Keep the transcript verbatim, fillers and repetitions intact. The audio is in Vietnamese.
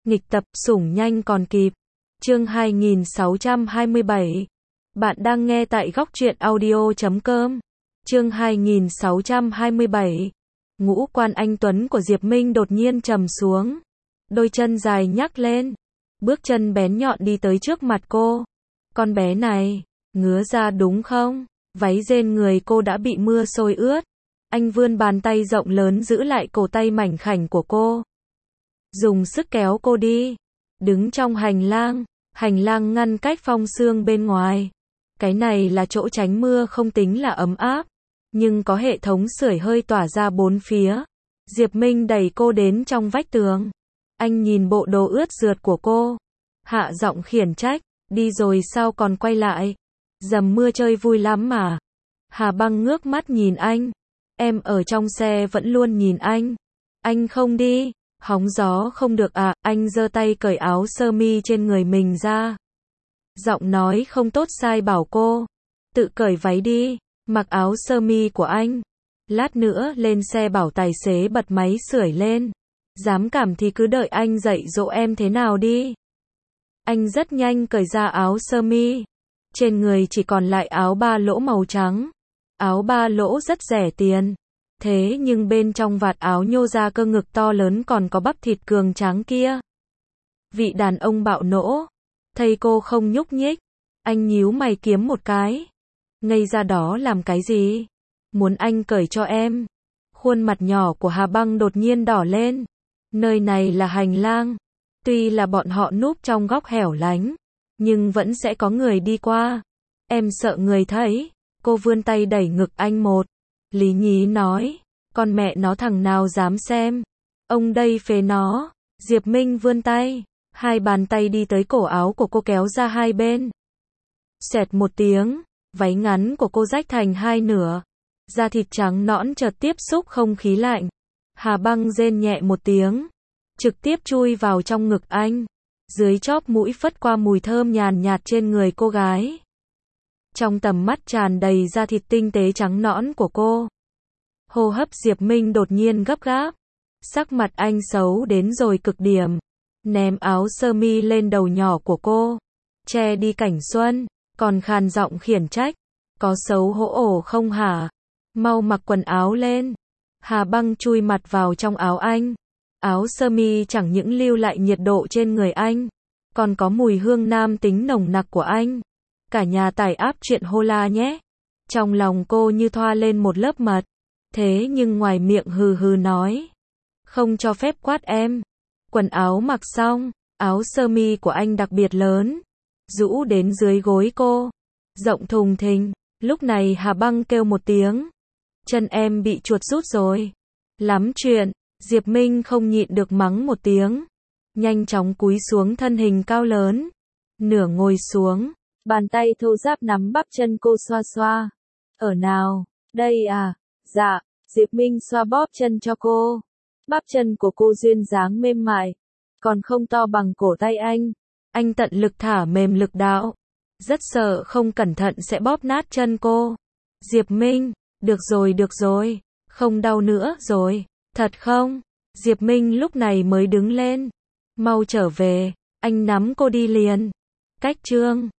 Nghịch tập, sủng nhanh còn kịp. Chương hai nghìn sáu trăm hai mươi bảy. Bạn đang nghe tại góc truyện audio chấm com. Chương hai nghìn sáu trăm hai mươi bảy. Ngũ quan anh tuấn của Diệp Minh đột nhiên trầm xuống. Đôi chân dài nhắc lên. Bước chân bén nhọn đi tới trước mặt cô. Con bé này, ngứa ra đúng không? Váy rên người cô đã bị mưa xối ướt. Anh vươn bàn tay rộng lớn giữ lại cổ tay mảnh khảnh của cô. Dùng sức kéo cô đi. Đứng trong hành lang. Hành lang ngăn cách phong sương bên ngoài. Cái này là chỗ tránh mưa không tính là ấm áp. Nhưng có hệ thống sưởi hơi tỏa ra bốn phía. Diệp Minh đẩy cô đến trong vách tường. Anh nhìn bộ đồ ướt rượt của cô. Hạ giọng khiển trách. Đi rồi sao còn quay lại? Dầm mưa chơi vui lắm mà. Hà Băng ngước mắt nhìn anh. Em ở trong xe vẫn luôn nhìn anh. Anh không đi. Hóng gió không được à? Anh giơ tay cởi áo sơ mi trên người mình ra. Giọng nói không tốt sai bảo cô. Tự cởi váy đi. Mặc áo sơ mi của anh. Lát nữa lên xe bảo tài xế bật máy sưởi lên. Dám cảm thì cứ đợi anh dạy dỗ em thế nào đi. Anh rất nhanh cởi ra áo sơ mi. Trên người chỉ còn lại áo ba lỗ màu trắng. Áo ba lỗ rất rẻ tiền. Thế nhưng bên trong vạt áo nhô ra cơ ngực to lớn còn có bắp thịt cường tráng kia. Vị đàn ông bạo nỗ. Thấy cô không nhúc nhích. Anh nhíu mày kiếm một cái. Ngây ra đó làm cái gì? Muốn anh cởi cho em. Khuôn mặt nhỏ của Hà Băng đột nhiên đỏ lên. Nơi này là hành lang. Tuy là bọn họ núp trong góc hẻo lánh. Nhưng vẫn sẽ có người đi qua. Em sợ người thấy. Cô vươn tay đẩy ngực anh một. Lý nhí nói. Con mẹ nó thằng nào dám xem. Ông đây phế nó. Diệp Minh vươn tay. Hai bàn tay đi tới cổ áo của cô kéo ra hai bên. Xẹt một tiếng. Váy ngắn của cô rách thành hai nửa. Da thịt trắng nõn chợt tiếp xúc không khí lạnh. Hà Băng rên nhẹ một tiếng. Trực tiếp chui vào trong ngực anh. Dưới chóp mũi phất qua mùi thơm nhàn nhạt trên người cô gái. Trong tầm mắt tràn đầy da thịt tinh tế trắng nõn của cô. Hô hấp Diệp Minh đột nhiên gấp gáp. Sắc mặt anh xấu đến rồi cực điểm. Ném áo sơ mi lên đầu nhỏ của cô. Che đi cảnh xuân. Còn khàn giọng khiển trách. Có xấu hổ ổ không hả? Mau mặc quần áo lên. Hà Băng chui mặt vào trong áo anh. Áo sơ mi chẳng những lưu lại nhiệt độ trên người anh. Còn có mùi hương nam tính nồng nặc của anh. Cả nhà tải áp chuyện Hola nhé. Trong lòng cô như thoa lên một lớp mật. Thế nhưng ngoài miệng hừ hừ nói. Không cho phép quát em. Quần áo mặc xong. Áo sơ mi của anh đặc biệt lớn. Rũ đến dưới gối cô. Rộng thùng thình. Lúc này Hà Băng kêu một tiếng. Chân em bị chuột rút rồi. Lắm chuyện. Diệp Minh không nhịn được mắng một tiếng. Nhanh chóng cúi xuống thân hình cao lớn. Nửa ngồi xuống. Bàn tay thô ráp nắm bắp chân cô xoa xoa. Ở nào? Đây à? Dạ. Diệp Minh xoa bóp chân cho cô. Bắp chân của cô duyên dáng mềm mại. Còn không to bằng cổ tay anh. Anh tận lực thả mềm lực đạo. Rất sợ không cẩn thận sẽ bóp nát chân cô. Diệp Minh. Được rồi được rồi. Không đau nữa rồi. Thật không? Diệp Minh lúc này mới đứng lên. Mau trở về. Anh nắm cô đi liền. Cách chương.